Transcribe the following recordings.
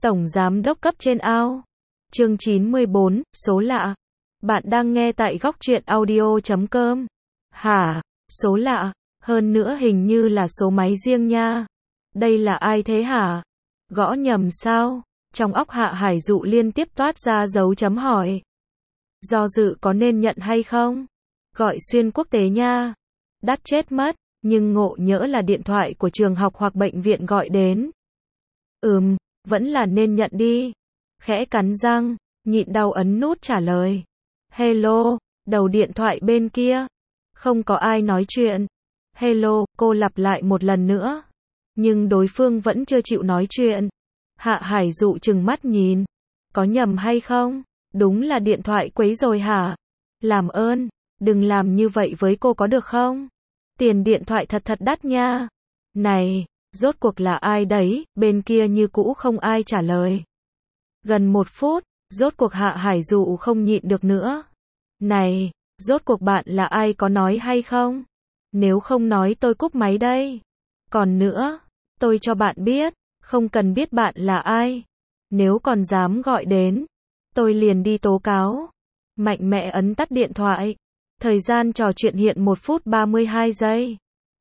Tổng giám đốc cấp trên ao. Chương 94, số lạ. Bạn đang nghe tại góc truyện audio.com. Hả? Số lạ? Hơn nữa hình như là số máy riêng nha. Đây là ai thế hả? Gõ nhầm sao? Trong óc Hạ Hải Dụ liên tiếp toát ra dấu chấm hỏi. Do dự có nên nhận hay không? Gọi xuyên quốc tế nha. Đắt chết mất, nhưng ngộ nhỡ là điện thoại của trường học hoặc bệnh viện gọi đến. Vẫn là nên nhận đi. Khẽ cắn răng, nhịn đau ấn nút trả lời. Hello, đầu điện thoại bên kia. Không có ai nói chuyện. Hello, cô lặp lại một lần nữa. Nhưng đối phương vẫn chưa chịu nói chuyện. Hạ Hải Dụ trừng mắt nhìn. Có nhầm hay không? Đúng là điện thoại quấy rồi hả? Làm ơn, đừng làm như vậy với cô có được không? Tiền điện thoại thật đắt nha. Này, rốt cuộc là ai đấy? Bên kia như cũ không ai trả lời. Gần 1 phút, rốt cuộc Hạ Hải Dụ không nhịn được nữa. Này, rốt cuộc bạn là ai, có nói hay không? Nếu không nói tôi cúp máy đây. Còn nữa, tôi cho bạn biết, không cần biết bạn là ai. Nếu còn dám gọi đến, tôi liền đi tố cáo. Mạnh mẽ ấn tắt điện thoại. Thời gian trò chuyện hiện 1 phút 32 giây.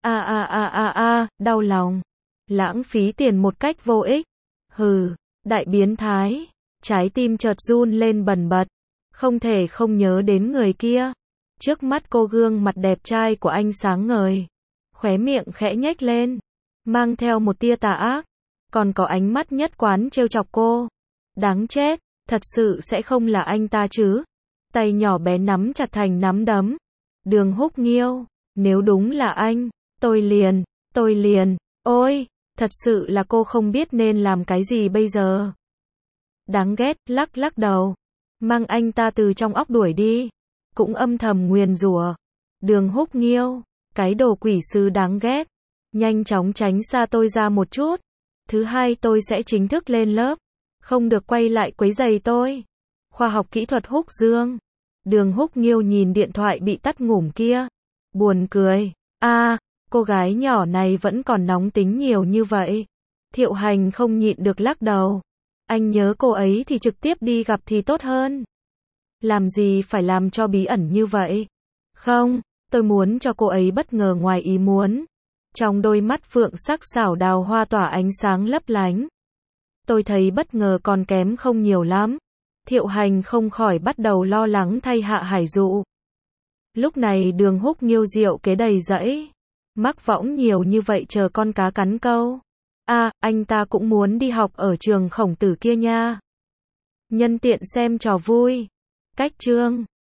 Đau lòng. Lãng phí tiền một cách vô ích. Hừ, đại biến thái. Trái tim chợt run lên bần bật. Không thể không nhớ đến người kia. Trước mắt cô gương mặt đẹp trai của anh sáng ngời. Khóe miệng khẽ nhếch lên. Mang theo một tia tà ác. Còn có ánh mắt nhất quán trêu chọc cô. Đáng chết, thật sự sẽ không là anh ta chứ. Tay nhỏ bé nắm chặt thành nắm đấm. Đường Húc Nghiêu, nếu đúng là anh, tôi liền, ôi, thật sự là cô không biết nên làm cái gì bây giờ. Đáng ghét, lắc đầu. Mang anh ta từ trong óc đuổi đi. Cũng âm thầm nguyền rủa. Đường Húc Nghiêu, cái đồ quỷ sứ đáng ghét. Nhanh chóng tránh xa tôi ra một chút. Thứ hai tôi sẽ chính thức lên lớp. Không được quay lại quấy rầy tôi. Khoa học kỹ thuật Húc Dương. Đường Húc Nghiêu nhìn điện thoại bị tắt ngủm kia. Buồn cười. Cô gái nhỏ này vẫn còn nóng tính nhiều như vậy. Thiệu Hành không nhịn được lắc đầu. Anh nhớ cô ấy thì trực tiếp đi gặp thì tốt hơn. Làm gì phải làm cho bí ẩn như vậy? Không, tôi muốn cho cô ấy bất ngờ ngoài ý muốn. Trong đôi mắt phượng sắc xảo đào hoa tỏa ánh sáng lấp lánh. Tôi thấy bất ngờ còn kém không nhiều lắm. Thiệu Hành không khỏi bắt đầu lo lắng thay Hạ Hải Dụ. Lúc này Đường Húc Nghiêu rượu kế đầy rẫy. Mắc võng nhiều như vậy chờ con cá cắn câu. Anh ta cũng muốn đi học ở trường Khổng Tử kia nha. Nhân tiện xem trò vui. Cách chương